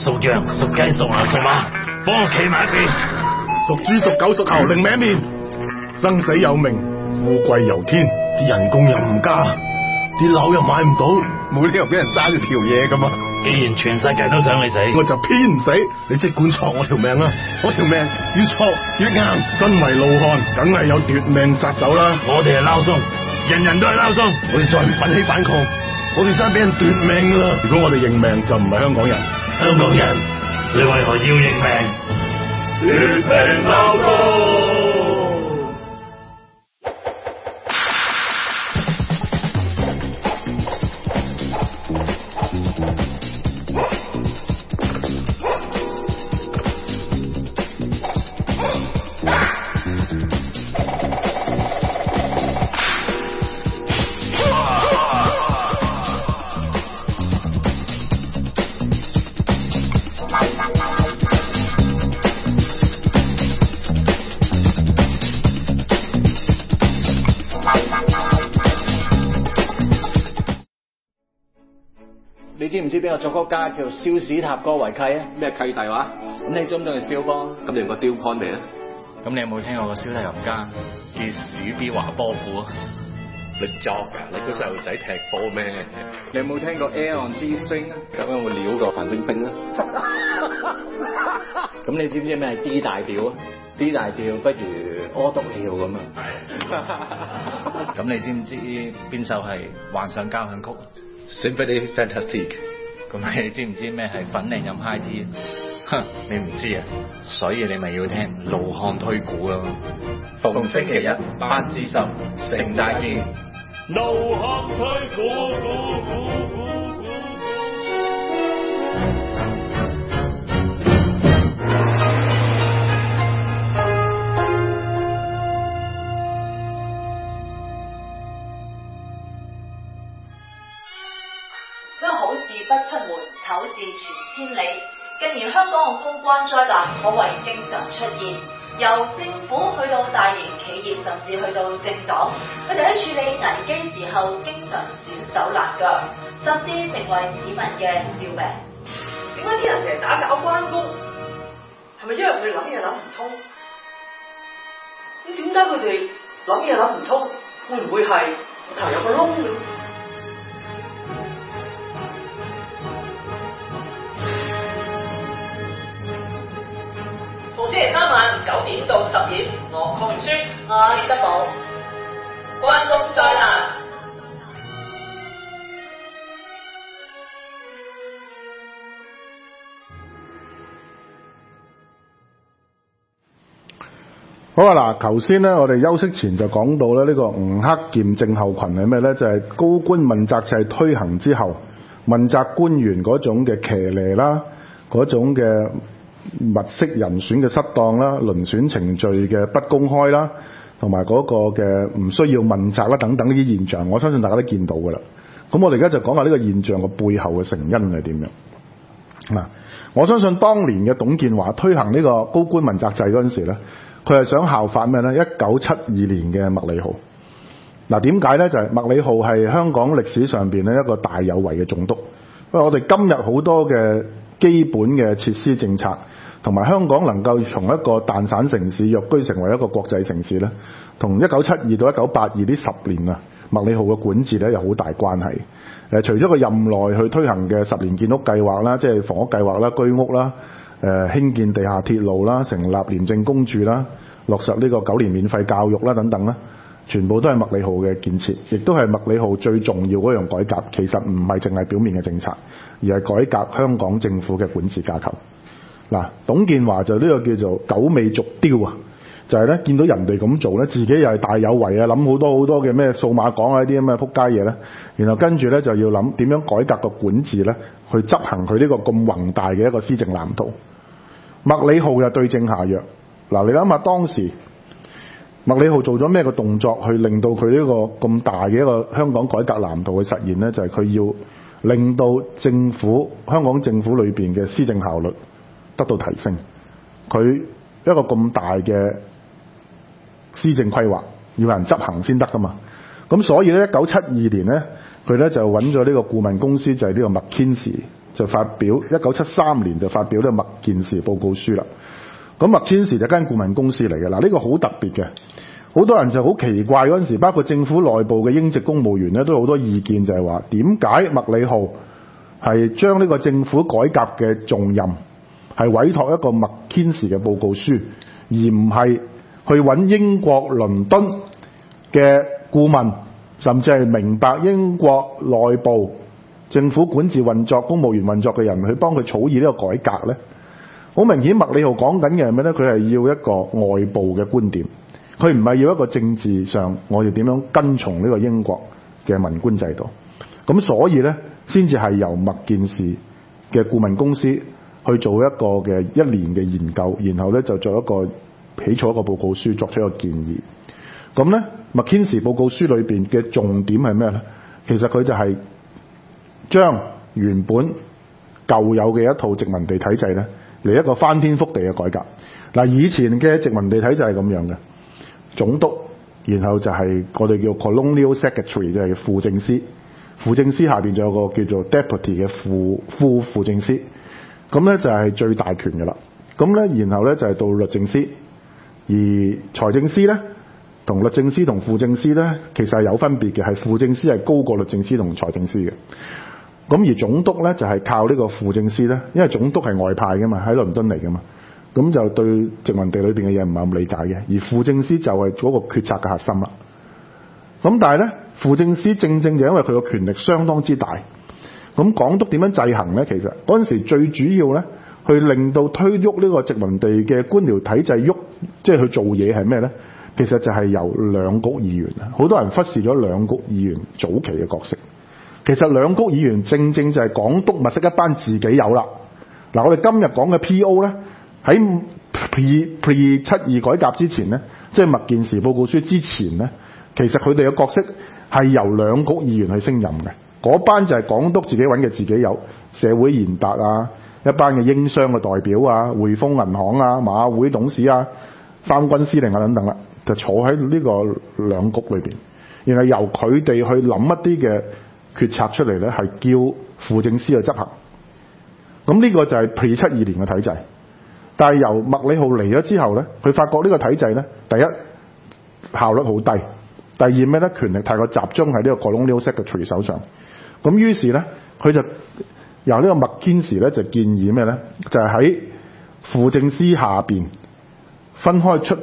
屬羊、屬雞、屬牛、屬馬，幫我企埋一邊。 屬豬、屬狗、屬猴，另歪面。生死有命，富貴由天，啲人工又唔加，啲樓又買唔到，冇理由俾人揸住條嘢噶嘛。 既然全世界都想你死， 我就偏唔死。你即管挫我條命啊！我條命越挫越硬。身為怒漢，梗係有奪命殺手啦。 我哋係撈鬆，人人都係撈鬆。 我哋再唔奮起反抗，我哋真係俾人奪命噶啦！如果我哋認命，就唔係香港人。 香港人，你為何要認命？ 奪命撈鬆。 你知唔知邊個作曲家叫蕭史塔哥維契啊？ 咩契弟話？ 咁你中唔中意蕭波？ 咁你用個雕 point 未啊？ 咁你有冇聽過個小提琴家叫史比華波夫啊？ 你作㗎？你估細路仔踢波咩？ 你有冇聽過 Air on G String 啊？ 咁有冇料過范冰冰啊？ 咁你知唔知咩係 D 大調啊？ D 大調不如屙督尿咁啊！ 咁你知唔知邊首係幻想交響曲？ Symphony Fantastique。 咁你知唔知咩係粉嶺飲 high tea？ 哼，你唔知啊，所以你咪要聽怒漢推估咯。逢星期一8至10，城寨見。 怒漢推估。 所以好事不出門，醜事傳千里。近年香港嘅公關災難可謂經常出現，由政府去到大型企業，甚至去到政黨，佢哋喺處理危機時候經常損手爛腳，甚至成為市民嘅笑柄。 點解啲人成日打攪關公？係咪因為佢諗嘢諗唔通？咁點解佢哋諗嘢諗唔通？會唔會係頭有個窿嘅？星期三晚9點到10點，我鄺明書， 我葉德寶， 關公災難。 好啊嗱，頭先咧我哋休息前就講到咧呢個吳克儉症候群係咩咧？就係高官問責制推行之後，問責官員嗰種嘅騎呢啦，嗰種嘅物色人選嘅失當啦，遴選程序嘅不公開啦，同埋嗰個嘅唔需要問責啦等等呢啲現象，我相信大家都見到㗎啦。咁我哋而家就講下呢個現象嘅背後嘅成因係點樣嗱？我相信當年嘅董建華推行呢個高官問責制嗰陣時咧，佢係想效法咩咧？1972年嘅麥理浩。嗱，點解咧？就係麥理浩係香港歷史上邊咧一個大有為嘅總督，因為我哋今日好多嘅基本嘅設施政策，同埋香港能夠從一個蛋散城市躍居成為一個國際城市咧，同1972到1982呢10年啊，麥理浩嘅管治咧有好大關係。除咗個任內去推行嘅10年建屋計劃啦，即係房屋計劃啦、居屋啦、興建地下鐵路啦、成立廉政公署啦、落實呢個9年免費教育啦等等啦，全部都係麥理浩嘅建設，亦都係麥理浩最重要嗰樣改革。其實唔係淨係表面嘅政策，而係改革香港政府嘅管治架構。嗱，董建華就呢個叫做狗尾續貂啊，就係咧見到人哋咁做咧，自己又係大有為啊，諗好多嘅咩數碼港啊呢啲咁嘅撲街嘢咧，然後跟住咧就要諗點樣改革個管治咧，去執行佢呢個咁宏大嘅一個施政藍圖。麥理浩就對症下藥。嗱，你諗下當時麥理浩做咗咩個動作去令到佢呢個咁大嘅一個香港改革藍圖去實現咧？就係佢要令到香港政府裏邊嘅施政效率得到提升。佢一個咁大嘅施政規劃要人執行先得噶嘛。咁所以咧，1972年咧，佢咧就揾咗呢個顧問公司，就係呢個麥堅錫就發表1973年就發表呢個麥健時報告書啦。咁麥健時就間顧問公司嚟嘅嗱，呢個好特別嘅，好多人就好奇怪嗰陣時，包括政府內部嘅英籍公務員咧，都有好多意見，就係話點解麥理浩係將呢個政府改革嘅重任係委託一個麥健時嘅報告書，而唔係去揾英國倫敦嘅顧問，甚至係明白英國內部政府管治運作、公務員運作嘅人去幫佢草擬呢個改革呢？好明顯，麥理浩講緊嘅係咩呢？佢係要一個外部嘅觀點，佢唔係要一個政治上我哋點樣跟從呢個英國嘅文官制度。咁所以呢，先至係由麥健時嘅顧問公司去做一個嘅1年嘅研究，然後呢就做一個起草一個報告書，作出一個建議。咁呢，麥健時報告書裏邊嘅重點係咩呢？其實佢就係將原本舊有嘅一套殖民地體制呢，嚟一個翻天覆地嘅改革。嗱，以前嘅殖民地體制係咁樣嘅，總督，然後就係我哋叫 Colonial Secretary， 就係副政司，副政司下邊仲有個叫做 Deputy 嘅副政司，咁咧就係最大權嘅啦。咁咧，然後咧就係到律政司，而財政司咧同律政司同副政司咧其實係有分別嘅，係副政司係高過律政司同財政司嘅。咁而總督咧就係靠呢個副政司咧，因為總督係外派嘅嘛，喺倫敦嚟嘅嘛，咁就對殖民地裏邊嘅嘢唔係咁理解嘅。而副政司就係嗰個決策嘅核心啦。咁但係咧，副政司正就因為佢個權力相當之大，咁港督點樣制衡咧？其實嗰陣時最主要咧，去令到推喐呢個殖民地嘅官僚體制喐，即係去做嘢係咩咧？其實就係由兩局議員啊，好多人忽視咗兩局議員早期嘅角色。其實兩局議員正就係港督物色一班自己友啦。嗱，我哋今日講嘅 P.O. 咧，喺 pre-72改革之前咧，即係麥健時報告書之前咧，其實佢哋嘅角色係由兩局議員去升任嘅。嗰班就係港督自己揾嘅自己友，社會賢達啊，一班嘅英商嘅代表啊，匯豐銀行啊，馬會董事啊，三軍司令啊等等啦，就坐喺呢個兩局裏邊，然後由佢哋去諗一啲嘅決策出嚟咧，係叫副政司去執行。咁呢個就係 pre-72年嘅體制。但係由麥理浩嚟咗之後咧，佢發覺呢個體制咧，第一效率好低，第二咩咧？權力太過集中喺呢個 Colonial Secretary 手上。咁於是咧，佢就由呢個麥健時咧就建議咩咧？就係喺副政司下邊分出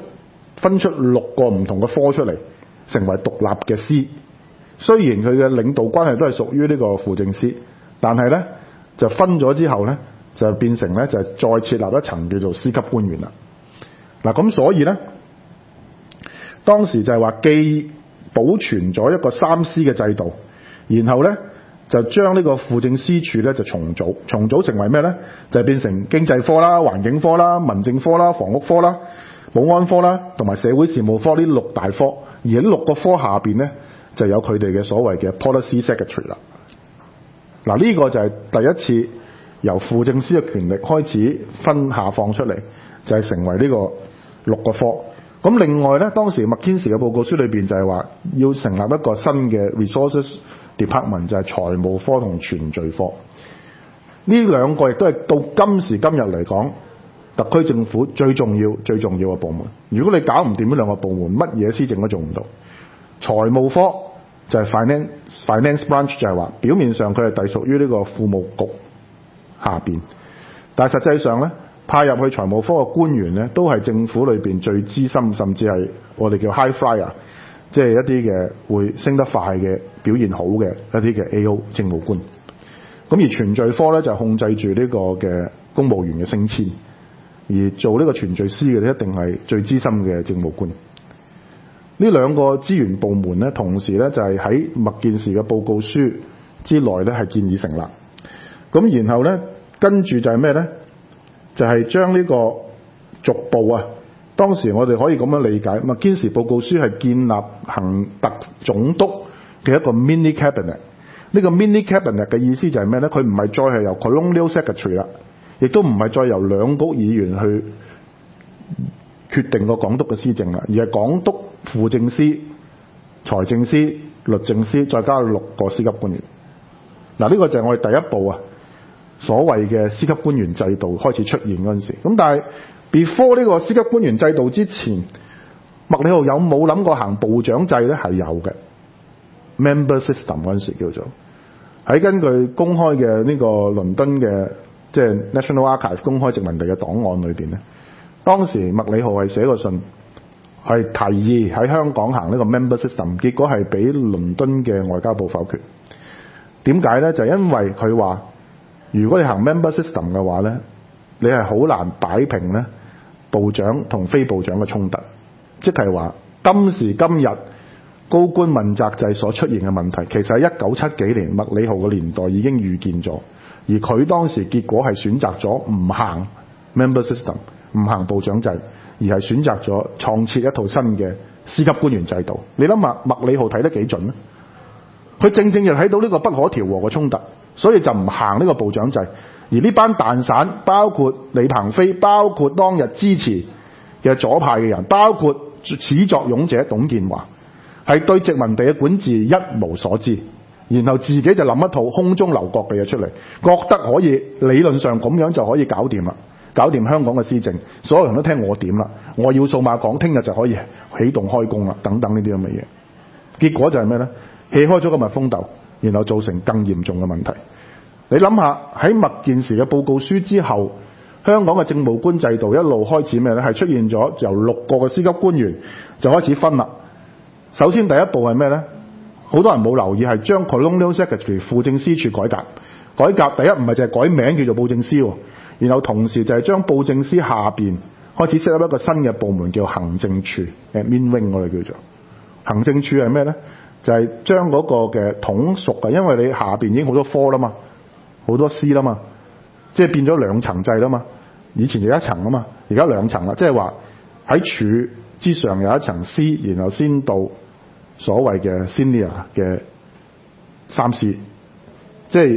6個唔同嘅科出嚟，成為獨立嘅司。雖然佢嘅領導關係都係屬於呢個副政司，但係咧就分咗之後咧，就變成咧就係再設立一層叫做司級官員啦。嗱，咁所以咧，當時就係話既保存咗一個3司嘅制度，然後咧就將呢個副政司處咧就重組成為咩咧？就係變成經濟科啦、環境科啦、民政科啦、房屋科啦、保安科啦，同埋社會事務科呢6大科。而喺6個科下邊咧，就有佢哋嘅所謂嘅 policy secretary 啦。嗱，呢個就係第一次由副政司嘅權力開始分下放出嚟，就係成為呢個6個科。咁另外咧，當時麥健時嘅報告書裏邊就係話要成立一個新嘅 resources department， 就係財務科同存序科。呢2個亦都係到今時今日嚟講，特區政府最重要嘅部門。如果你搞唔掂呢2個部門，乜嘢施政都做唔到。財務科就係 finance branch， 就係話表面上佢係隸屬於呢個庫務局下邊，但係實際上咧，派入去財務科嘅官員咧，都係政府裏邊最資深，甚至係我哋叫 high flyer， 即係一啲嘅會升得快嘅、表現好嘅一啲嘅 AO 政務官。咁而存序科咧就控制住呢個嘅公務員嘅升遷，而做呢個存序司嘅咧一定係最資深嘅政務官。呢2個資源部門咧，同時咧就係喺麥健時嘅報告書之內咧係建議成立。咁然後咧跟住就係咩咧？就係將呢個逐步啊，當時我哋可以咁樣理解，麥健時報告書係建立行特總督嘅一個 mini cabinet。呢個 mini cabinet 嘅意思就係咩咧？佢唔係再係由 Colonial Secretary 啦，亦都唔係再由2局議員去決定個港督嘅施政啦，而係港督、副政司、財政司、律政司，再加6個司級官員。嗱，呢個就係我哋第一步啊， 所謂嘅司級官員制度開始出現嗰陣時。咁但係 before 呢個司級官員制度之前，麥理浩有冇諗過行部長制咧？係有嘅 member system 嗰陣時叫做。喺根據公開嘅呢個倫敦嘅即係 National Archive 公開殖民地嘅檔案裏邊咧，當時麥理浩係寫個信係提議喺香港行呢個 member system， 結果係俾倫敦嘅外交部否決。點解咧？就係因為佢話如果你行 member system 嘅話咧，你係好難擺平咧部長同非部長嘅衝突，即係話今時今日高官問責制所出現嘅問題，其實喺1970幾年麥理浩嘅年代已經預見咗，而佢當時結果係選擇咗唔行 member system， 唔行部長制，而係選擇咗創設一套新嘅司級官員制度。你諗下麥理浩睇得幾準呢？佢正正就睇到呢個不可調和嘅衝突，所以就唔行呢個部長制。而呢班蛋散，包括李鵬飛，包括當日支持嘅左派嘅人，包括始作俑者董建華，係對殖民地嘅管治一無所知，然後自己就諗一套空中樓閣嘅嘢出嚟，覺得可以理論上咁樣就可以搞掂啦，搞掂香港嘅施政，所有人都聽我點啦，我要數碼港聽日就可以起動開工啦，等等呢啲咁嘅嘢。結果就係咩呢？氣開咗個蜜蜂竇，然後造成更嚴重嘅問題。你諗下喺麥件事嘅報告書之後，香港嘅政務官制度一路開始咩呢？係出現咗由6個嘅司級官員就開始分啦。首先第一步係咩呢？好多人冇留意係將 Colonial Secretary 輔政司處改革。改革第一唔係淨係改名叫做布政司，然後同時就係將布政司下邊開始設立一個新嘅部門叫行政處 Admin Wing， 我哋叫做行政處係咩呢？就係將嗰個嘅統屬嘅，因為你下邊已經好多科啦嘛，好多司啦嘛，即係變咗2層制啦嘛。以前就1層啊嘛，而家2層啦，即係話喺處之上有1層司，然後先到所謂嘅 senior 嘅3司，即係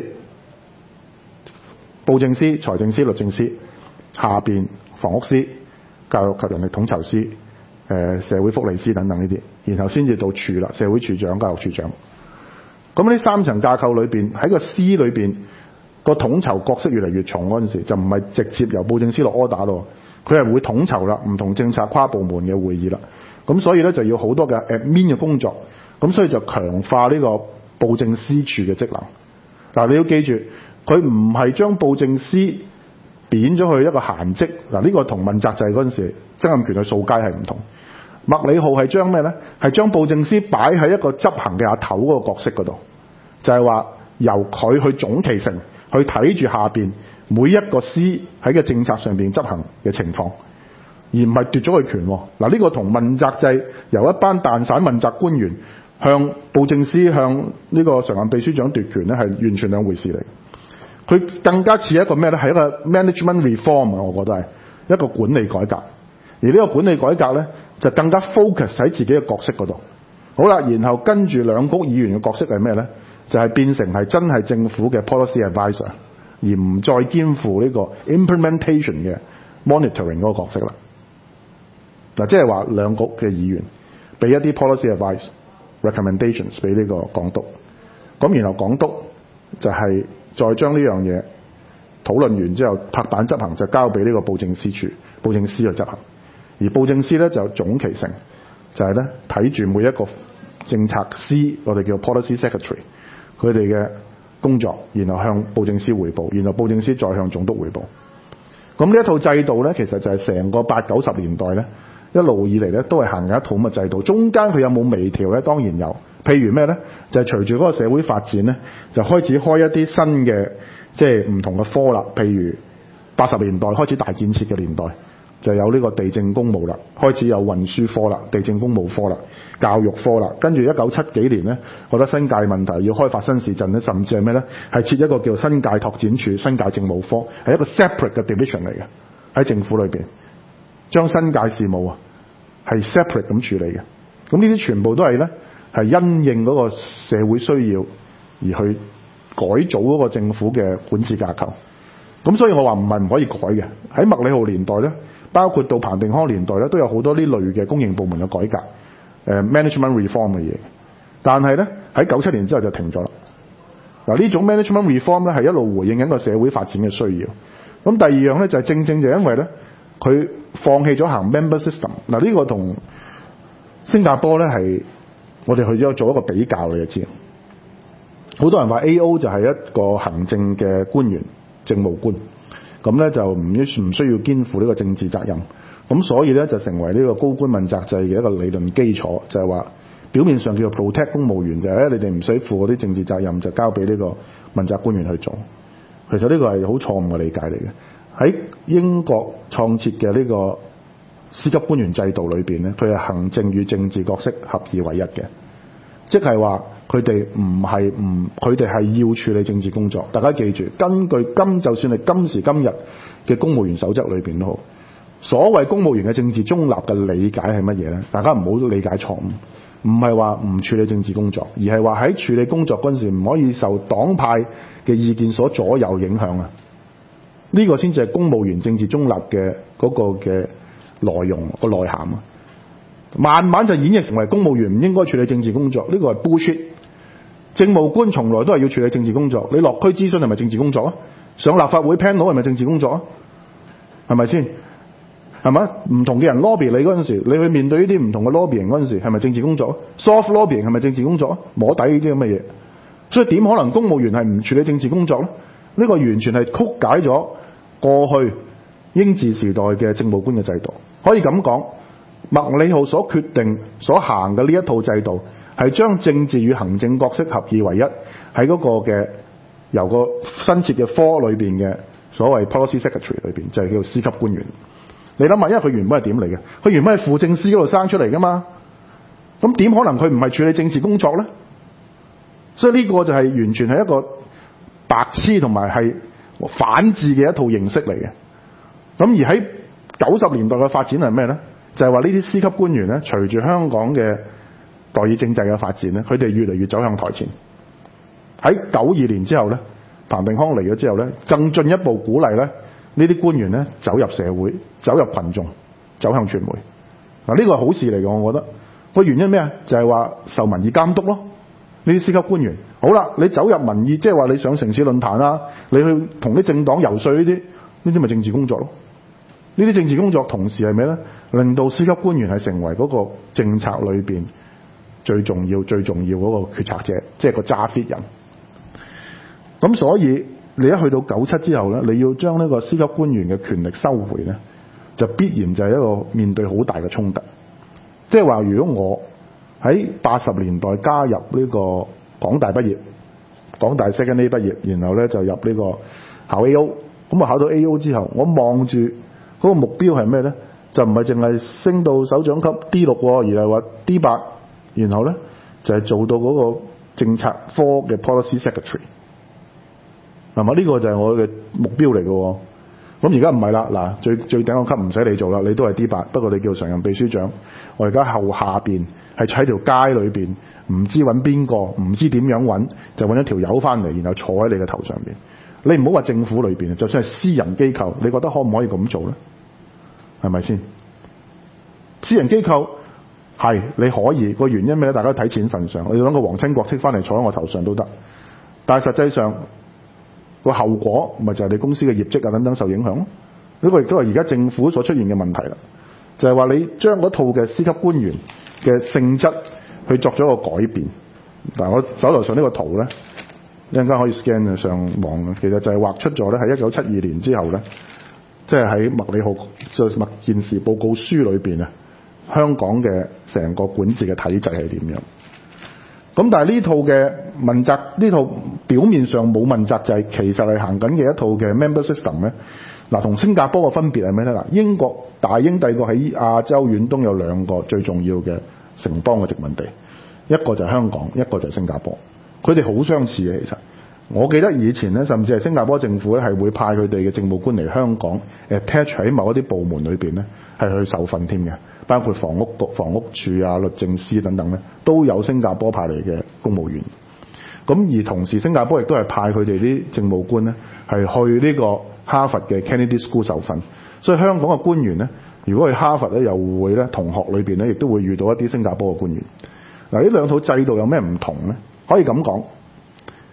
布政司、財政司、律政司，下邊房屋司、教育及人力統籌司、社會福利司等等呢啲，然後先至到處啦，社會處長、教育處長。咁呢3層架構裏邊，喺個司裏邊個統籌角色越嚟越重嗰陣時，就唔係直接由布政司落 order 咯，佢係會統籌啦，唔同政策跨部門嘅會議啦。咁所以咧就要好多嘅 admin 嘅工作，咁所以就強化呢個布政司處嘅職能。嗱，你要記住，佢唔係將布政司貶咗去一個閒職。嗱，呢個同問責制嗰陣時曾蔭權去掃街係唔同。麥理浩係將咩咧？係將布政司擺喺一個執行嘅阿頭嗰個角色嗰度，就係話由佢去總其成，去睇住下邊每一個司喺個政策上邊執行嘅情況，而唔係奪咗佢權。嗱，呢個同問責制由一班蛋散問責官員向布政司、向呢個常任秘書長奪權咧，係完全兩回事嚟。佢更加似一個咩咧？係一個 management reform， 我覺得係一個管理改革。而呢個管理改革咧，就更加 focus 喺自己嘅角色嗰度。好啦，然後跟住兩局議員嘅角色係咩咧？就係變成係真係政府嘅 policy advisor， 而唔再肩負呢個 implementation 嘅 monitoring 嗰個角色啦。嗱，即係話兩局嘅議員俾一啲 policy advice recommendations 俾呢個港督，咁然後港督就係再將呢樣嘢討論完之後拍板執行，就交俾呢個布政司處、布政司去執行。而布政司咧就總其成，就係咧睇住每一個政策司，我哋叫 policy secretary， 佢哋嘅工作，然後向布政司彙報，然後布政司再向總督彙報。咁呢一套制度咧，其實就係成個80、90年代咧一路以嚟咧都係行緊一套咁嘅制度。中間佢有冇微調咧？當然有。譬如咩咧？就係隨住嗰個社會發展咧，就開始開一啲新嘅即係唔同嘅科啦。譬如80年代開始大建設嘅年代，就有呢個地政公務啦，開始有運輸科啦、地政公務科啦、教育科啦。跟住1970幾年咧，覺得新界問題要開發新市鎮咧，甚至係咩咧？係設一個叫新界拓展處、新界政務科，係一個 separate 嘅 division 嚟嘅，喺政府裏邊，將新界事務啊係 separate 咁處理嘅。咁呢啲全部都係咧係因應嗰個社會需要而去改組嗰個政府嘅管治架構。咁所以我話唔係唔可以改嘅。喺麥理浩年代咧，包括到彭定康年代咧，都有好多呢類嘅公營部門嘅改革，management reform 嘅嘢。但係咧喺97年之後就停咗啦。 嗱，呢種 management reform 咧係一路回應緊個社會發展嘅需要。咁第二樣咧就係正正就因為咧佢放棄咗行 member system。嗱，呢個同新加坡咧係我哋去咗做一個比較，你就知。好多人話 AO 就係一個行政嘅官員、政務官，咁咧就唔需要肩負呢個政治責任。咁所以咧就成為呢個高官問責制嘅一個理論基礎，就係話表面上叫做 protect 公務員，就係你哋唔使負嗰啲政治責任，就交俾呢個問責官員去做。其實呢個係好錯誤嘅理解嚟嘅。喺英國創設嘅呢個司級官員制度裏邊咧，佢係行政與政治角色合二為一嘅，即係話佢哋佢哋係要處理政治工作。大家記住，根據就算係今時今日嘅公務員守則裏邊都好，所謂公務員嘅政治中立嘅理解係乜嘢咧？大家唔好理解錯誤，唔係話唔處理政治工作，而係話喺處理工作嗰陣時唔可以受黨派嘅意見所左右影響啊！呢個先至係公務員政治中立嘅嗰個嘅內容個內涵啊！慢慢就演繹成為公務員唔應該處理政治工作，呢個係 bullshit。政務官從來都係要處理政治工作。你落區諮詢係咪政治工作啊？上立法會 panel 係咪政治工作啊？係咪先？係咪？唔同嘅人 lobby 你嗰陣時，你去面對呢啲唔同嘅 lobbying 嗰陣時，係咪政治工作啊 ？soft lobbying 係咪政治工作啊？摸底呢啲咁嘅嘢，所以點可能公務員係唔處理政治工作咧？呢個完全係曲解咗過去英治時代嘅政務官嘅制度。可以咁講，麥理浩所決定所行嘅呢一套制度，係將政治與行政角色合二為一，喺嗰個嘅由個新設嘅科裏邊嘅所謂 policy secretary 裏邊，就係叫做司級官員。你諗下，因為佢原本係點嚟嘅？佢原本係副政司嗰度生出嚟噶嘛，咁點可能佢唔係處理政治工作咧？所以呢個就係完全係一個白痴同埋係反智嘅一套形式嚟嘅。咁而喺90年代嘅發展係咩咧？就係話呢啲司級官員咧，隨住香港嘅代議政制嘅發展咧，佢哋越嚟越走向台前。喺92年之後咧，彭定康嚟咗之後咧，更進一步鼓勵咧呢啲官員咧走入社會、走入群眾、走向傳媒。嗱，呢個係好事嚟嘅，我覺得。個原因咩啊？就係話受民意監督咯。呢啲司級官員，好啦，你走入民意，即係話你上城市論壇啊，你去同啲政黨游說呢啲咪政治工作咯。呢啲政治工作同時係咩咧？令到司級官員係成為嗰個政策裏邊最重要嗰個決策者，即係個揸 fit 人。咁所以你一去到97之後咧，你要將呢個司級官員嘅權力收回咧，就必然就係一個面對好大嘅衝突。即係話，如果我喺80年代加入呢個港大畢業，港大 Second A 畢業，然後咧就入呢個考 AO， 咁啊考到 AO 之後，我望住嗰個目標係咩咧？就唔係淨係升到首長級 D6，而係話 D8，然後咧就係做到嗰個政策科嘅 policy secretary， 係嘛？呢個就係我嘅目標嚟嘅。咁而家唔係啦，嗱，最頂個級唔使你做啦，你都係 D8，不過你叫常任秘書長。我而家下邊係喺條街裏邊，唔知揾邊個，唔知點樣揾，就揾一條友翻嚟，然後坐喺你嘅頭上邊。你唔好話政府裏邊，就算係私人機構，你覺得可唔可以咁做咧？係咪先？私人機構係你可以，個原因咩咧？大家睇錢份上，你諗個皇親國戚翻嚟坐喺我頭上都得，但係實際上個後果咪就係你公司嘅業績啊等等受影響咯。呢個亦都係而家政府所出現嘅問題啦，就係話你將嗰套嘅司級官員嘅性質去作咗個改變。嗱，我手頭上呢個圖咧，一陣間可以 scan 上網嘅，其實就係畫出咗咧，喺1972年之後咧，即係喺麥理浩就麥件事報告書裏邊啊，香港嘅成個管治嘅體制係點樣？咁但係呢套嘅問責，呢套表面上冇問責制，其實係行緊嘅一套嘅 member system 咧。嗱，同新加坡嘅分別係咩咧？嗱，英國大英帝國喺亞洲遠東有兩個最重要嘅城邦嘅殖民地，一個就係香港，一個就係新加坡。佢哋好相似嘅，其實。我記得以前咧，甚至係新加坡政府咧係會派佢哋嘅政務官嚟香港 attach 喺某一啲部門裏邊咧，係去受訓添嘅，包括房屋局、房屋署啊、律政司等等咧，都有新加坡派嚟嘅公務員。咁而同時，新加坡亦都係派佢哋啲政務官咧係去呢個哈佛嘅 Kennedy School 受訓。所以香港嘅官員咧，如果去哈佛咧，又會咧同學裏邊咧，亦都會遇到一啲新加坡嘅官員。嗱，呢兩套制度有咩唔同咧？可以咁講。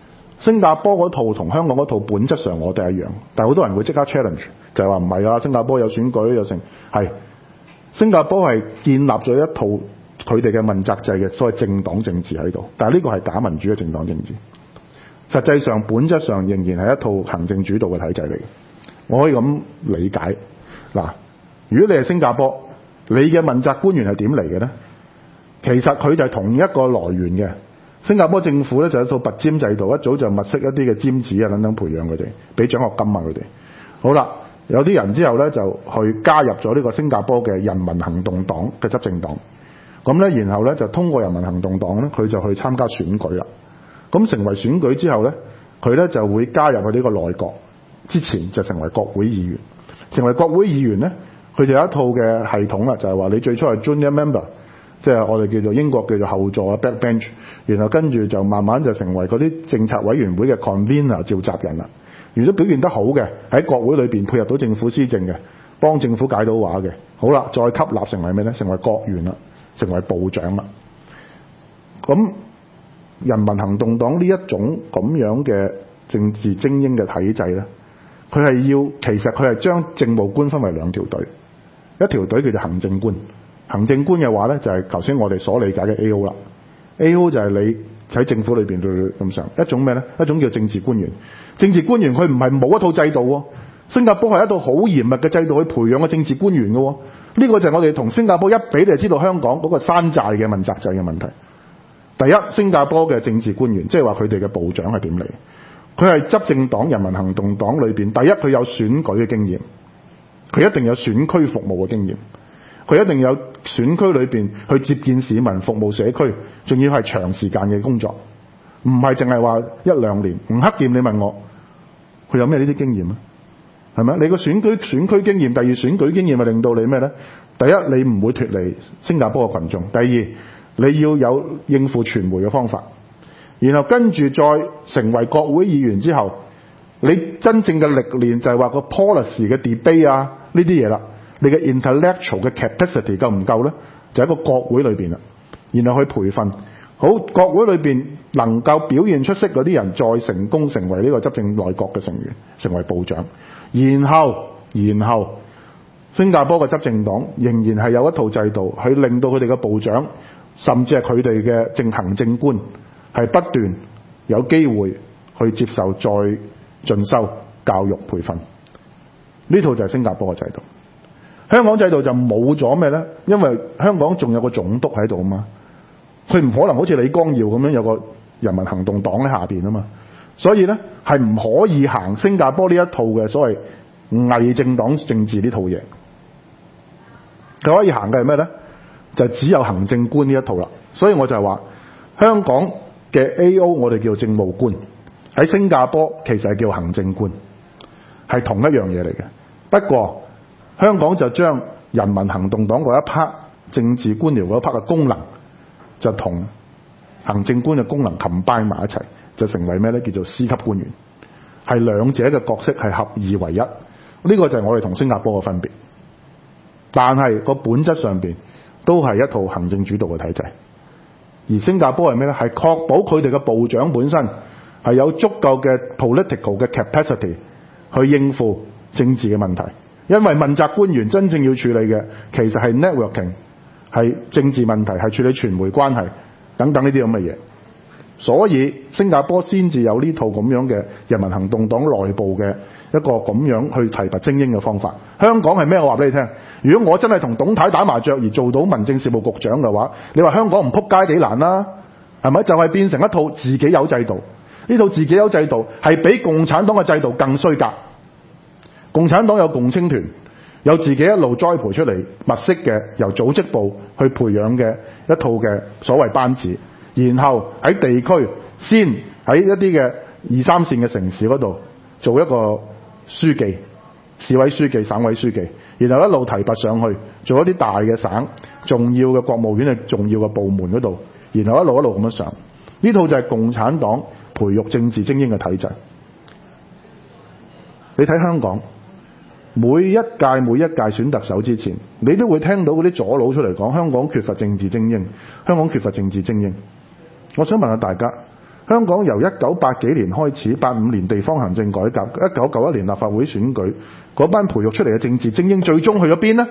新加坡嗰套同香港嗰套本質上我哋一樣，但係好多人會即刻 challenge， 就係話唔係啊，新加坡有選舉有成，係新加坡係建立咗一套佢哋嘅問責制嘅所謂政黨政治喺度，但係呢個係假民主嘅政黨政治，實際上本質上仍然係一套行政主導嘅體制嚟嘅。我可以咁理解。嗱，如果你係新加坡，你嘅問責官員係點嚟嘅呢？其實佢就係同一個來源嘅。新加坡政府咧就有一套拔尖制度，一早就物色一啲嘅尖子啊等等培養佢哋，俾獎學金啊佢哋。好啦，有啲人之後咧就去加入咗呢個新加坡嘅人民行動黨嘅執政黨。咁咧，然後咧就通過人民行動黨咧，佢就去參加選舉啦。咁成為選舉之後咧，佢咧就會加入去呢個內閣，之前就成為國會議員。成為國會議員咧，佢就有一套嘅系統啦，就係話你最初係 junior member。即係我哋叫做英國叫做後座啊 backbench， 然後跟住就慢慢就成為嗰啲政策委員會嘅 convener 召集人啦。如果表現得好嘅，喺國會裏邊配合到政府施政嘅，幫政府解到話嘅，好啦，再吸納成為咩呢？成為國員啦，成為部長啦。咁人民行動黨呢一種咁樣嘅政治精英嘅體制呢，佢係其實佢係將政務官分為兩條隊，一條隊叫做行政官。行政官嘅話咧，就係頭先我哋所理解嘅 AO 啦。AO 就係你喺政府裏邊咁上一種咩咧？一種叫政治官員。政治官員佢唔係冇一套制度喎。新加坡係一套好嚴密嘅制度去培養嘅政治官員嘅喎。呢個就係我哋同新加坡一比，你就知道香港嗰個山寨嘅問責制嘅問題。第一，新加坡嘅政治官員，即係話佢哋嘅部長係點嚟？佢係執政黨人民行動黨裏邊，第一佢有選舉嘅經驗，佢一定有選區服務嘅經驗。佢一定有選區裏邊去接見市民、服務社區，仲要係長時間嘅工作，唔係淨係話一兩年。吳克儉，你問我佢有咩呢啲經驗啊？係咪？你個選區經驗，第二選舉經驗咪令到你咩呢？第一，你唔會脫離新加坡嘅群眾；第二，你要有應付傳媒嘅方法。然後跟住再成為國會議員之後，你真正嘅歷練就係話個 policy 嘅 debate 啊呢啲嘢啦。你嘅 intellectual 嘅 capacity 夠唔夠呢？就喺個國會裏邊啦，然後去培訓好國會裏邊能夠表現出色嗰啲人，再成功成為呢個執政內閣嘅成員，成為部長。然後新加坡嘅執政黨仍然係有一套制度，去令到佢哋嘅部長，甚至係佢哋嘅行政官，係不斷有機會去接受再進修、教育、培訓。呢套就係新加坡嘅制度。香港制度就冇咗咩呢？因為香港仲有個總督喺度啊嘛，佢唔可能好似李光耀咁樣有個人民行動黨喺下邊啊嘛，所以呢，係唔可以行新加坡呢一套嘅所謂偽政黨政治呢套嘢。佢可以行嘅係咩呢？就只有行政官呢一套啦。所以我就係話香港嘅 AO 我哋叫政務官，喺新加坡其實係叫行政官，係同一樣嘢嚟嘅。不過香港就將人民行動黨嗰一 part 政治官僚嗰一 part 嘅功能，就同行政官嘅功能 combine 埋一齊，就成為咩呢？叫做司級官員，係兩者嘅角色係合二為一。呢個就係我哋同新加坡嘅分別。但係個本質上邊都係一套行政主導嘅體制。而新加坡係咩呢？係確保佢哋嘅部長本身係有足夠嘅 political 嘅 capacity 去應付政治嘅問題。因為問責官員真正要處理嘅其實係 networking， 係政治問題，係處理傳媒關係等等呢啲咁嘅嘢。所以新加坡先至有呢套咁樣嘅人民行動黨內部嘅一個咁樣去提拔精英嘅方法。香港係咩？我話俾你聽，如果我真係同董太打麻雀而做到民政事務局長嘅話，你話香港唔撲街幾難啦？係咪？就係變成一套自己有制度。呢套自己有制度係比共產黨嘅制度更衰格。共產黨有共青團，有自己一路栽培出嚟物色嘅由組織部去培養嘅一套嘅所謂班子，然後喺地區先喺一啲嘅2、3線嘅城市嗰度做一個書記、市委書記、省委書記，然後一路提拔上去做一啲大嘅省重要嘅國務院嘅重要嘅部門嗰度，然後一路咁樣上。呢套就係共產黨培育政治精英嘅體制。你睇香港每一屆選特首之前，你都會聽到嗰啲左佬出嚟講香港缺乏政治精英，香港缺乏政治精英。我想問下大家， 香港由1980幾年開始，85年地方行政改革，1991年立法會選舉，嗰班培育出嚟嘅政治精英最終去咗邊呢？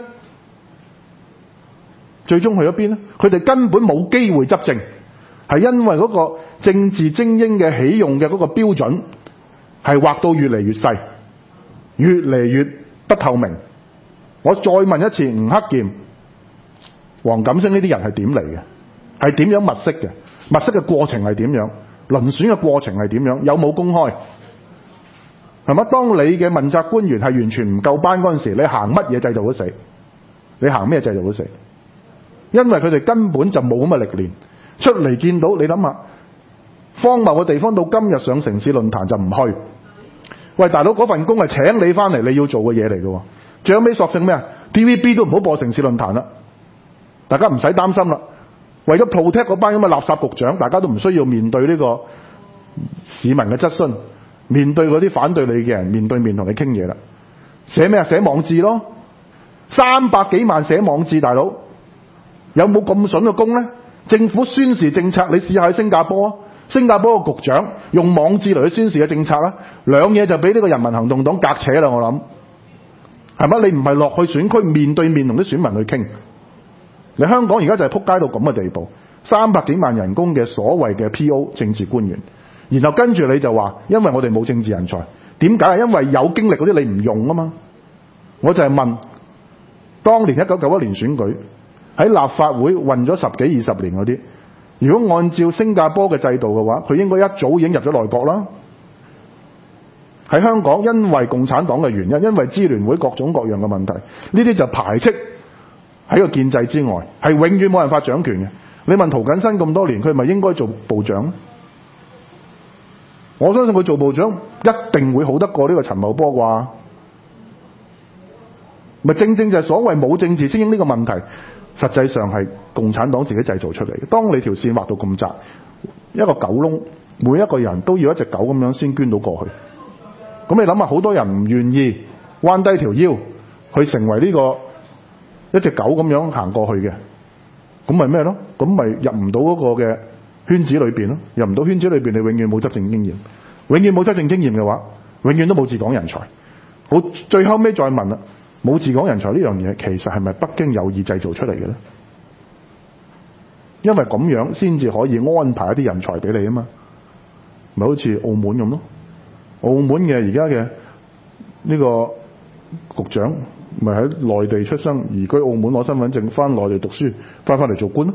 最終去咗邊呢？佢哋根本冇機會執政，係因為嗰個政治精英嘅起用嘅嗰個標準係劃到越嚟越細，越嚟越不透明。我再問一次，吳克儉、黃錦星呢啲人係點嚟嘅？係點樣物色嘅？物色嘅過程係點樣？遴選嘅過程係點樣？有冇公開？係咪？當你嘅問責官員係完全唔夠班嗰陣時，你行乜嘢制度都死，你行咩制度都死，因為佢哋根本就冇咁嘅歷練，出嚟見到你諗下，荒謬嘅地方到今日上城市論壇就唔去。喂，大佬，嗰份工係請你翻嚟你要做嘅嘢嚟嘅，最後尾索性咩啊 ？TVB 都唔好播城市論壇啦，大家唔使擔心啦。為咗 protect 嗰班咁嘅垃圾局長，大家都唔需要面對呢個市民嘅質詢，面對嗰啲反對你嘅人，面對面同你傾嘢啦。寫咩啊？寫網誌咯，300幾萬寫網誌，大佬有冇咁筍嘅工呢？政府宣示政策，你試下喺新加坡啊，新加坡個局長用網誌嚟去宣示嘅政策啦，兩嘢就俾呢個人民行動黨隔扯啦，我諗係咪？你唔係落去選區面對面同啲選民去傾。你香港而家就係撲街到咁嘅地步，300幾萬人工嘅所謂嘅 PO 政治官員，然後跟住你就話，因為我哋冇政治人才，點解？因為有經歷嗰啲你唔用啊嘛。我就係問，當年1991年選舉喺立法會混咗10幾20年嗰啲，如果按照新加坡嘅制度嘅話，佢應該一早已經入咗內閣啦。喺香港因為共產黨嘅原因，因為支聯會各種各樣嘅問題，呢啲就排斥喺個建制之外，係永遠冇辦法掌權嘅。你問涂謹申咁多年，佢咪應該做部長？我相信佢做部長一定會好得過呢個陳茂波啩。咪正正就係所謂冇政治精英呢個問題，實際上係共產黨自己製造出嚟嘅。當你條線畫到咁窄，一個狗窿，每一個人都要一隻狗咁樣先捐到過去。咁你諗下，好多人唔願意彎低條腰去成為呢個一隻狗咁樣行過去嘅，咁咪咩咯？咁咪入唔到嗰個嘅圈子裏邊咯。入唔到圈子裏邊，你永遠冇執政經驗，永遠冇執政經驗嘅話，永遠都冇治港人才。好，最後尾再問啦，冇治港人才呢樣嘢，其實係咪北京有意製造出嚟嘅咧？因為咁樣先至可以安排一啲人才俾你啊嘛，咪好似澳門咁咯。澳門嘅而家嘅呢個局長咪喺內地出生，移居澳門攞身份證，翻內地讀書，翻嚟做官咯。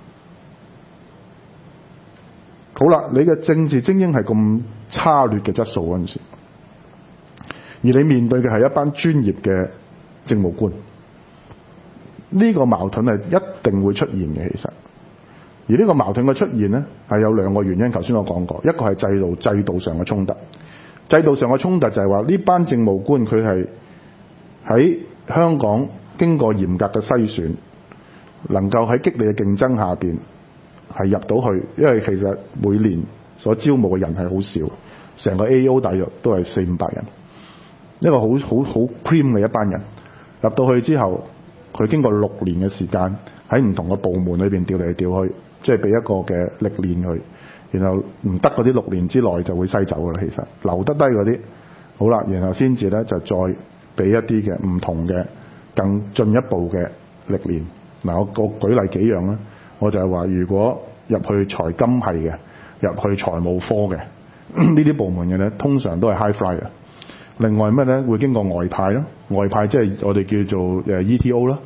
好啦，你嘅政治精英係咁差劣嘅質素嗰陣時，而你面對嘅係一班專業嘅政務官，呢個矛盾係一定會出現嘅。其實，而呢個矛盾嘅出現呢，係有兩個原因。頭先我講過，一個係制度上嘅衝突。制度上嘅衝突就係話呢班政務官佢係喺香港經過嚴格嘅篩選，能夠喺激烈嘅競爭下邊係入到去，因為其實每年所招募嘅人係好少，成個 AO 大約都係400-500人，一個好 cream 嘅一班人入到去之後，佢經過6年嘅時間喺唔同嘅部門裏邊調嚟調去，即係俾一個嘅歷練佢。然後唔得嗰啲6年之內就會篩走㗎啦。其實留得低嗰啲好啦，然後先至咧就再俾一啲嘅唔同嘅更進一步嘅歷練。嗱，我舉例幾樣啦，我就係話，如果入去財金系嘅，入去財務科嘅呢啲部門嘅咧，通常都係 high fly 嘅。另外咩咧，會經過外派咯，外派即係我哋叫做ETO 啦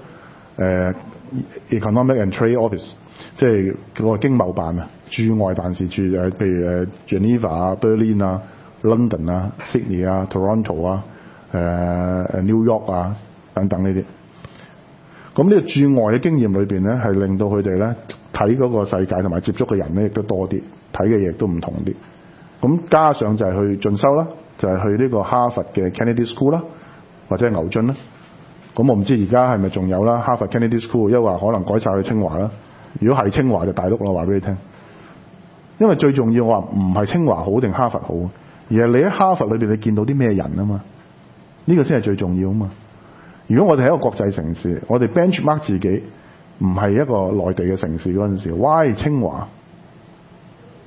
，Economic and Trade Office， 即係嗰個經貿辦啊，駐外辦事處譬如Geneva 啊、Berlin 啊、London 啊、Sydney 啊、Toronto 啊、New York 啊等等呢啲。咁呢個駐外嘅經驗裏邊咧，係令到佢哋咧睇嗰個世界同埋接觸嘅人咧，亦都多啲，睇嘅嘢亦都唔同啲。咁加上就係去進修啦，就係去呢個哈佛嘅 Kennedy School 啦，或者係牛津啦。咁我唔知而家係咪仲有啦，哈佛 Kennedy School，因為可能改晒去清華啦。如果係清華就大碌啦，話俾你聽。因為最重要，我話唔係清華好定哈佛好，而係你喺哈佛裏邊你見到啲咩人啊嘛？呢個先係最重要啊嘛。如果我哋係一個國際城市，我哋 benchmark 自己唔係一個內地嘅城市嗰陣時，why 清華？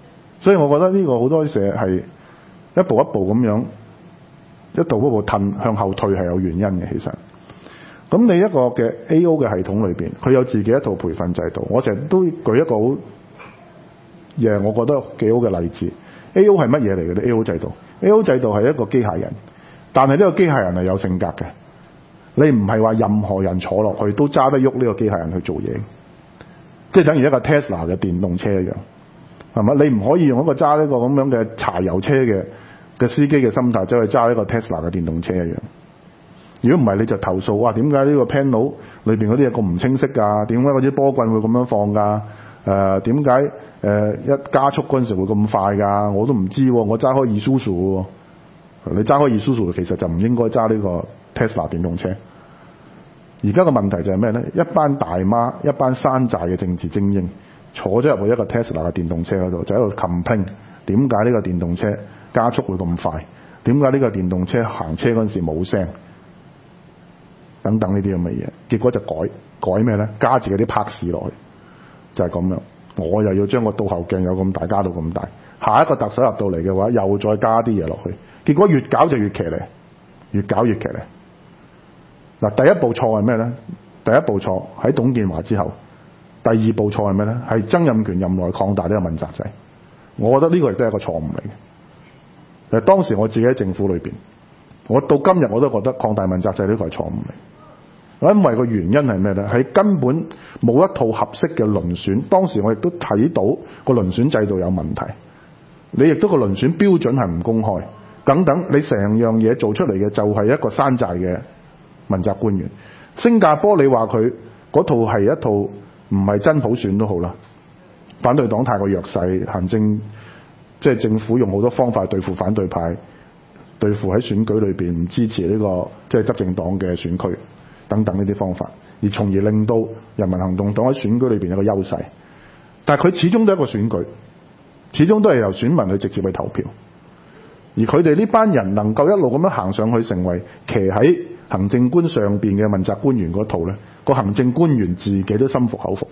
所以我覺得呢個好多時係一步一步咁樣，一步一步向後退係有原因嘅。其實，咁你一個嘅 A.O. 嘅系統裏邊，佢有自己一套培訓制度。我成日都舉一個好嘢，我覺得幾好嘅例子。A.O. 係乜嘢嚟嘅咧 ？A.O. 制度 ，A.O. 制度係一個機械人，但係呢個機械人係有性格嘅。你唔係話任何人坐落去都揸得喐呢個機械人去做嘢，即係等於一個 Tesla 嘅電動車一樣，係咪？你唔可以用一個揸呢個咁樣嘅柴油車嘅司機嘅心態走去揸一個 Tesla 嘅電動車一樣。如果唔係你就投訴哇，點解呢個 panel 裏邊嗰啲嘢咁唔清晰㗎？點解嗰啲波棍會咁樣放㗎？點解一加速嗰陣時會咁快㗎？我都唔知喎，我揸開 Isuzu 喎。你揸開 Isuzu 其實就唔應該揸呢個 Tesla 電動車。而家個問題就係咩咧？一班大媽、一班山寨嘅政治精英坐咗入去一個 Tesla 嘅電動車嗰度，就喺度 complain 點解呢個電動車加速會咁快？點解呢個電動車行車嗰陣時冇聲？等等呢啲咁嘅嘢，結果就改咩咧？加自己啲拍士落去，就係咁樣。我又要將個倒後鏡有咁大加到咁大，下一個特首入到嚟嘅話，又再加啲嘢落去，結果越搞就越騎呢，越搞越騎呢。嗱，第一步錯係咩咧？第一步錯喺董建華之後，第二步錯係咩咧？係曾蔭權任內擴大呢個問責制。我覺得呢個亦都係一個錯誤嚟嘅。當時我自己喺政府裏邊，我到今日我都覺得擴大問責制呢個係錯誤嚟。因為個原因係咩咧？係根本冇一套合適嘅遴選。當時我亦都睇到個遴選制度有問題，你亦都個遴選標準係唔公開等等。你成樣嘢做出嚟嘅就係一個山寨嘅問責官員。新加坡你話佢嗰套係一套唔係真普選都好啦，反對黨太過弱勢，行政即係政府用好多方法對付反對派，對付喺選舉裏邊唔支持呢個即係執政黨嘅選區等等呢啲方法，而從而令到人民行動黨喺選舉裏邊有個優勢。但係佢始終都係一個選舉，始終都係由選民去直接去投票。而佢哋呢班人能夠一路咁樣行上去，成為騎喺行政官上邊嘅問責官員嗰套咧，個行政官員自己都心服口服，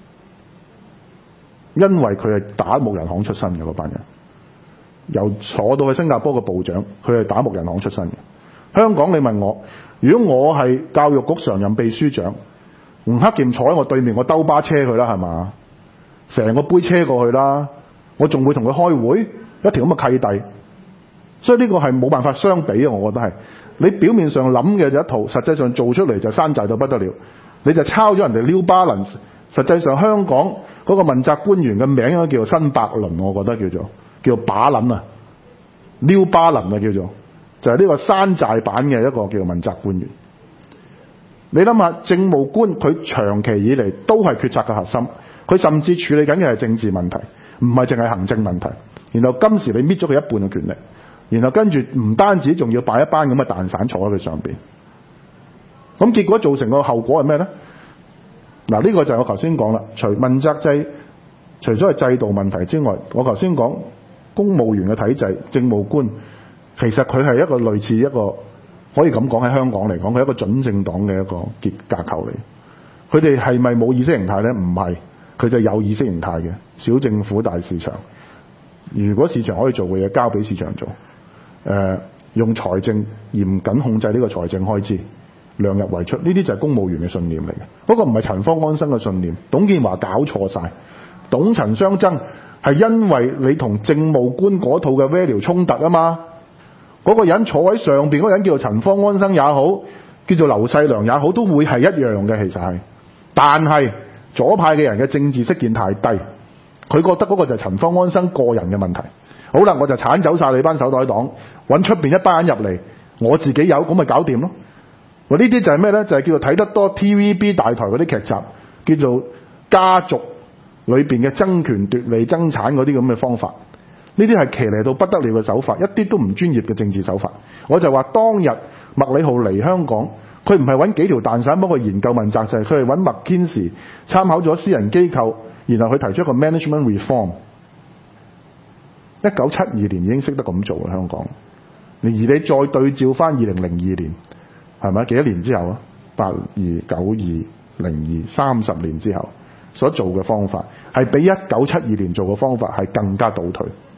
因為佢係打木人行出身嘅嗰班人，由坐到去新加坡嘅部長，佢係打木人行出身嘅。香港你問我，如果我係教育局常任秘書長，吳克儉坐喺我對面，我兜巴車佢啦，係嘛？成個杯車過去啦，我仲會同佢開會？一條咁嘅契弟，所以呢個係冇辦法相比啊！我覺得係你表面上諗嘅就一套，實際上做出嚟就山寨到不得了。你就抄咗人哋New Balance，實際上香港嗰個問責官員嘅名應該叫做新百倫，我覺得叫把撚啊 ，New Balance 啊叫做。就係呢個山寨版嘅一個叫問責官員。你諗下，政務官佢長期以嚟都係決策嘅核心，佢甚至處理緊嘅係政治問題，唔係淨係行政問題。然後今時你搣咗佢一半嘅權力，然後跟住唔單止仲要擺一班咁嘅蛋散坐喺佢上邊，咁結果造成個後果係咩咧？嗱，呢個就係我頭先講啦。除問責制，除咗係制度問題之外，我頭先講公務員嘅體制，政務官。其實佢係一個類似一個可以咁講，喺香港嚟講，佢係一個準政黨嘅一個結架構嚟。佢哋係咪冇意識形態咧？唔係，佢就有意識形態嘅。小政府大市場，如果市場可以做嘅嘢，交俾市場做。用財政嚴謹控制呢個財政開支，量入為出，呢啲就係公務員嘅信念嚟嘅。嗰個唔係陳方安生嘅信念。董建華搞錯晒，董陳相爭係因為你同政務官嗰套嘅 value 衝突啊嘛。嗰個人坐喺上邊嗰個人叫做陳方安生也好，叫做劉細良也好，都會係一樣嘅，其實係。但係左派嘅人嘅政治識見太低，佢覺得嗰個就係陳方安生個人嘅問題。好啦，我就剷走晒你班手袋黨，揾出邊一班人入嚟，我自己有，咁咪搞掂咯。呢啲就係咩咧？就係叫做睇得多 TVB 大台嗰啲劇集，叫做家族裏邊嘅爭權奪利、爭產嗰啲咁嘅方法。呢啲係騎呢到不得了嘅手法，一啲都唔專業嘅政治手法。我就話當日麥理浩嚟香港，佢唔係揾幾條蛋散幫佢研究問責制，佢係揾麥堅時參考咗私人機構，然後佢提出一個 management reform。1972年已經識得咁做啦，香港。而你再對照翻2002年，係咪幾多年之後啊？82、92、02 30年之後所做嘅方法，係比1972年做嘅方法係更加倒退。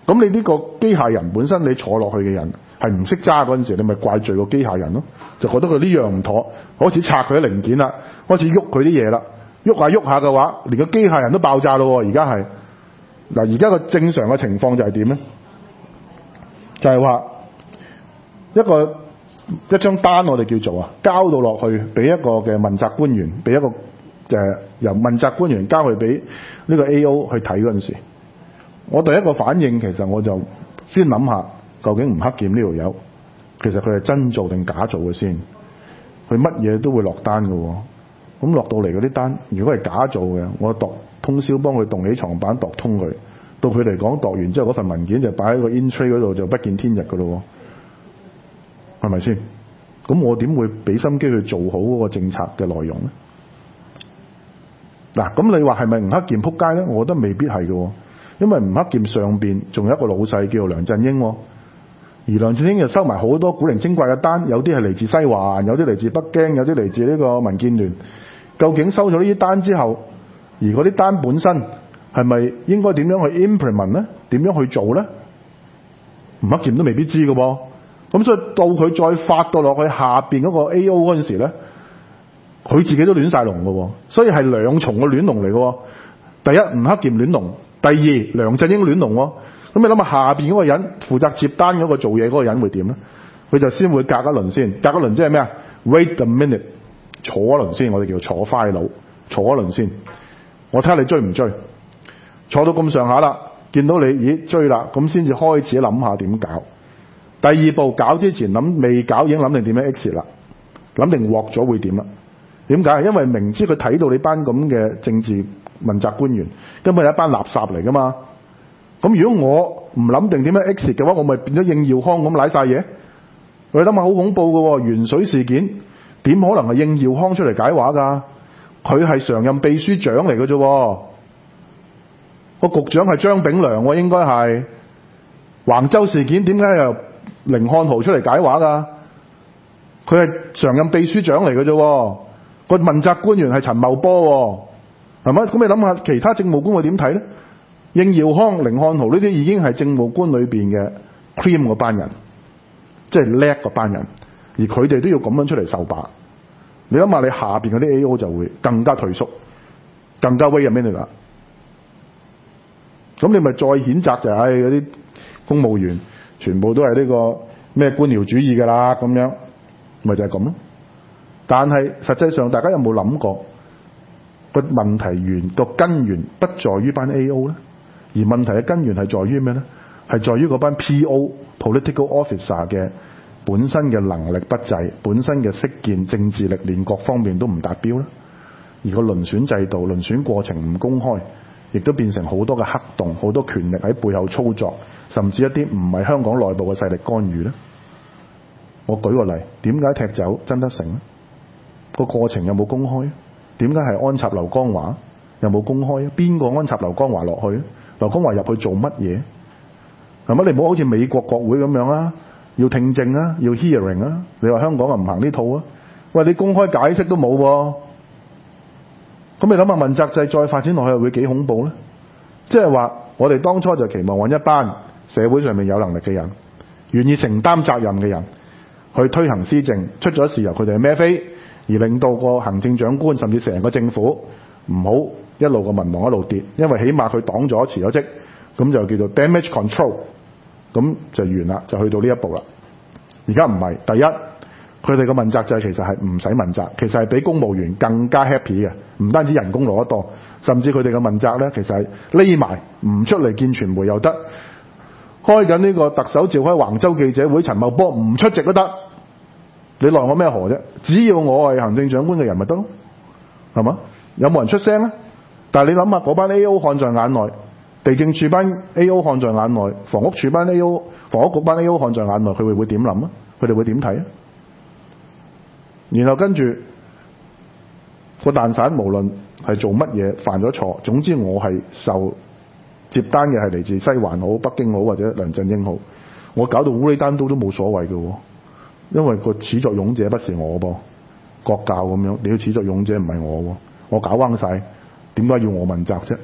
咁你呢個機械人本身你坐落去嘅人係唔識揸嗰陣時，你咪怪罪個機械人咯，就覺得佢呢樣唔妥，開始拆佢啲零件啦，開始喐佢啲嘢啦，喐下嘅話，連個機械人都爆炸咯。而家係嗱，而家個正常嘅情況就係點咧？就係話一張單，我哋叫做交到落去俾一個嘅問責官員，俾一個由問責官員交去俾呢個 AO 去睇嗰陣時，我第一個反應其實我就先諗下，究竟吳克儉呢條友其實佢係真做定假做嘅先？佢乜嘢都會落單嘅喎，咁落到嚟嗰啲單，如果係假做嘅，我通宵幫佢動起床板度通佢，到佢嚟講度完之後嗰份文件就擺喺個 in tray 嗰度就不見天日嘅咯喎，係咪先？咁我點會俾心機去做好嗰個政策嘅內容咧？嗱，咁你話係咪吳克儉撲街咧？我覺得未必係嘅，因為吳克儉上邊仲有一個老細叫做梁振英，而梁振英又收埋好多古靈精怪嘅單，有啲係嚟自西環，有啲嚟自北京，有啲嚟自呢個民建聯。究竟收咗呢啲單之後，而嗰啲單本身係咪應該點樣去 implement 咧？點樣去做咧？吳克儉都未必知嘅噃。咁所以到佢再發到落去下邊嗰個 AO 嗰陣時咧，佢自己都亂晒龍嘅喎，所以係兩重嘅亂龍嚟嘅喎。第一，吳克儉亂龍；第二，梁振英亂龍喎。咁你諗下下邊嗰個人負責接單嗰個做嘢嗰個人會點咧？佢就先會隔一輪先，隔一輪即係咩啊 ？Wait a minute， 坐一輪先，我哋叫坐 file， 坐一輪先。我睇下你追唔追？坐到咁上下啦，見到你咦追啦，咁先至開始諗下點搞。第二步搞之前未搞已經諗定點樣 exit 啦，諗定獲咗會點啦？點解？因為明知佢睇到你班咁嘅政治問責官員根本係一班垃圾嚟噶嘛。咁如果我唔諗定點樣 exit 嘅話，我咪變咗應耀康咁瀨晒嘢。你諗下好恐怖嘅喎，鉛水事件點可能係應耀康出嚟解話㗎？佢係常任秘書長嚟嘅啫，個局長係張炳良喎，應該係。橫州事件點解由甯漢豪出嚟解話㗎？佢係常任秘書長嚟嘅啫，個問責官員係陳茂波，係咪？咁你諗下其他政務官會點睇咧？應耀康、甯漢豪呢啲已經係政務官裏邊嘅 cream 嗰班人，即係叻嗰班人，而佢哋都要咁樣出嚟受把。你諗下，你下邊嗰啲 AO 就會更加退縮，更加 wait a minute 啦。咁你咪再譴責就係嗰啲公務員全部都係呢個咩官僚主義㗎啦，咁樣咪就係咁咯。但係實際上大家有冇諗過個問題個根源不在於班 AO 咧？而問題嘅根源係在於咩咧？係在於嗰班 PO political officer 嘅本身嘅能力不濟，本身嘅識見、政治歷練各方面都唔達標啦。而個遴選制度、遴選過程唔公開，亦都變成好多嘅黑洞，好多權力喺背後操作，甚至一啲唔係香港內部嘅勢力干預咧。我舉個例，點解踢走曾德成咧？個過程有冇公開？點解係安插劉江華？有冇公開？邊個安插劉江華落去？劉江華入去做乜嘢？係咪？你唔好好似美國國會咁樣啊，要聽證啊，要 hearing 啊。你話香港又唔行呢套啊？喂，你公開解釋都冇喎。咁你諗下問責制再發展落去會幾恐怖咧？即係話我哋當初就期望揾一班社會上面有能力嘅人，願意承擔責任嘅人去推行施政，出咗事由佢哋係孭飛，而令到個行政長官甚至成個政府唔好一路個民望一路跌，因為起碼佢擋咗辭咗職，咁就叫做 damage control， 咁就完啦，就去到呢一步啦。而家唔係，第一佢哋個問責制其實係唔使問責，其實係比公務員更加 happy 嘅，唔單止人工攞得多，甚至佢哋嘅問責咧，其實係匿埋唔出嚟見傳媒又得，開緊呢個特首召開橫州記者會，陳茂波唔出席都得，你奈我咩何啫？只要我係行政長官嘅人咪得咯，係嘛？有冇人出聲咧？但係你諗下嗰班 AO 看在眼內，地政處班 AO 看在眼內，房屋處班 AO、房屋局班 AO 看在眼內，佢會點諗啊？佢哋會點睇啊？然後跟住個蛋散，無論係做乜嘢犯咗錯，總之我係受接單嘅係嚟自西環好、北京好或者梁振英好，我搞到烏哩單刀都冇所謂嘅，因為個始作俑者不是我噃，國教咁樣，你要始作俑者唔係我，我搞彎晒，點解要我問責啫？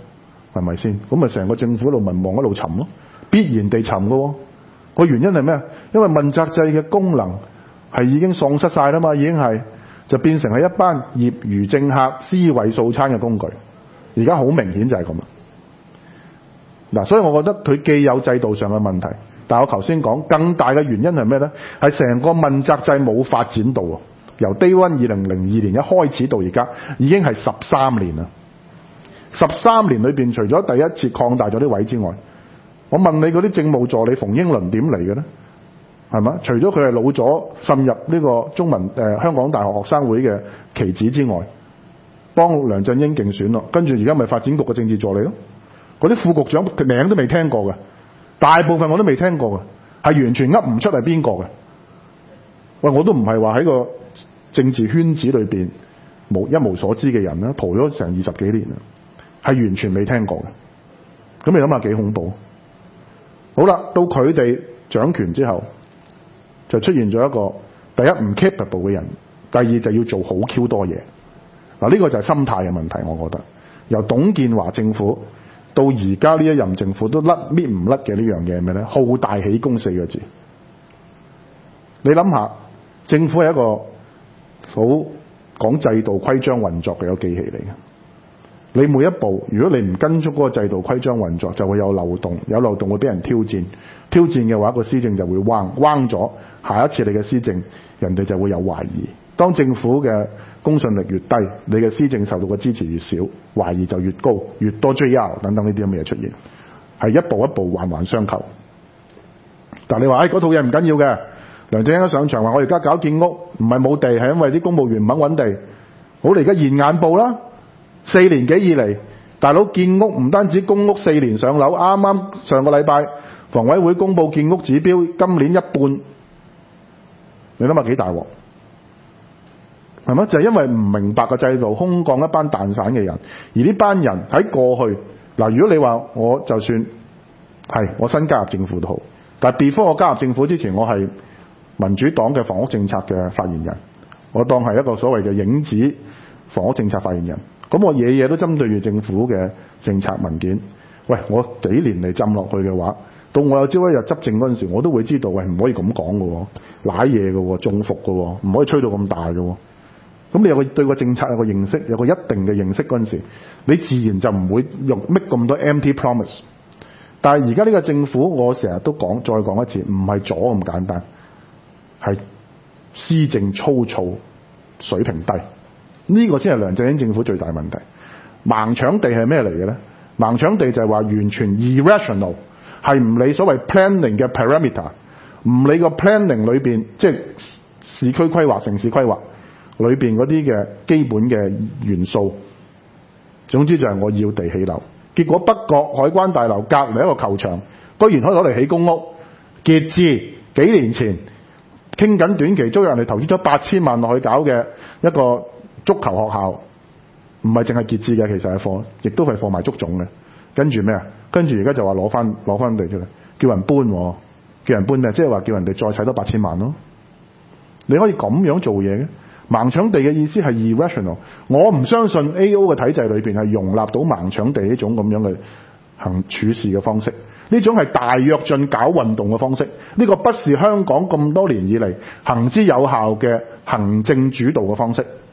係咪先？咁咪成個政府一路民望一路沉咯，必然地沉嘅喎。個原因係咩？因為問責制嘅功能係已經喪失晒啦嘛，已經係就變成係一班業餘政客尸位素餐嘅工具。而家好明顯就係咁啦。嗱，所以我覺得佢既有制度上嘅問題，但係我頭先講更大嘅原因係咩呢？係成個問責制冇發展到，由 Day One 2002年一開始到而家已經係13年啦。13年裏邊，除咗第一次擴大咗啲位之外，我問你嗰啲政務助理馮英倫點嚟嘅呢？係嘛？除咗佢係老咗滲入呢個香港大學學生會嘅棋子之外，幫梁振英競選咯，跟住而家咪發展局嘅政治助理咯。嗰啲副局長名都未聽過嘅，大部分我都未聽過嘅，係完全噏唔出係邊個嘅。喂，我都唔係話喺個政治圈子裏邊一無所知嘅人啦，蒲咗成20幾年啦，係完全未聽過嘅。咁你諗下幾恐怖？好啦，到佢哋掌權之後，就出現咗一個第一唔 capable 嘅人，第二就要做好 Q 多嘢。嗱，呢個就係心態嘅問題，我覺得由董建華政府到而家呢一任政府都搣唔甩嘅呢樣嘢係咩咧？好大喜功4個字。你諗下，政府係一個好講制度規章運作嘅一個機器嚟嘅。你每一步，如果你唔跟足嗰個制度規章運作，就會有漏洞，有漏洞會俾人挑戰。挑戰嘅話，個施政就會彎咗。下一次你嘅施政，人哋就會有懷疑。當政府嘅公信力越低，你嘅施政受到嘅支持越少，懷疑就越高，越多追拗等等呢啲咁嘅嘢出現，係一步一步環環相扣。但你話嗰套嘢唔緊要嘅，梁振英一上場話我而家搞建屋，唔係冇地，係因為啲公務員唔肯揾地。好，你而家現眼報啦，4年幾以嚟，大佬建屋唔單止公屋4年上樓，啱啱上個禮拜房委會公布建屋指標，今年一半，你諗下幾大鑊？係咪？就係因為唔明白個制度，空降一班蛋散嘅人，而呢班人喺過去嗱，如果你話我就算係我新加入政府都好，但係 before 我加入政府之前，我係民主黨嘅房屋政策嘅發言人，我當係一個所謂嘅影子房屋政策發言人。咁我嘢嘢都針對住政府嘅政策文件。喂，我幾年嚟浸落去嘅話，到我有朝一日執政嗰陣時，我都會知道，喂，唔可以咁講嘅喎，賴嘢嘅喎，中伏嘅喎，唔可以吹到咁大嘅喎。咁你有個對個政策有個認識，有個一定嘅認識嗰陣時，你自然就唔會用 make 咁多 empty promise。但係而家呢個政府，我成日都講，再講一次，唔係左咁簡單，係施政粗糙，水平低。呢個先係梁振英政府最大問題。盲搶地係咩嚟嘅咧？盲搶地就係話完全 irrational， 係唔理所謂 planning 嘅 parameter， 唔理個 planning 裏邊，即係市區規劃、城市規劃裏邊嗰啲嘅基本嘅元素。總之就係我要地起樓。結果北角海關大樓隔離一個球場，居然可以攞嚟起公屋。傑志幾年前傾緊短期租約，人哋投資咗8000萬落去搞嘅一個足球學校，唔係淨係傑志嘅，其實係貨，亦都係貨埋足總嘅。跟住咩啊？跟住而家就話攞翻地出嚟，叫人搬，叫人搬咩？即係話叫人哋再使多8000萬咯。你可以咁樣做嘢嘅？盲搶地嘅意思係 irrational， 我唔相信 AO 嘅體制裏邊係容納到盲搶地呢種咁樣嘅處事嘅方式。呢種係大躍進搞運動嘅方式，呢個不是香港咁多年以嚟行之有效嘅行政主導嘅方式。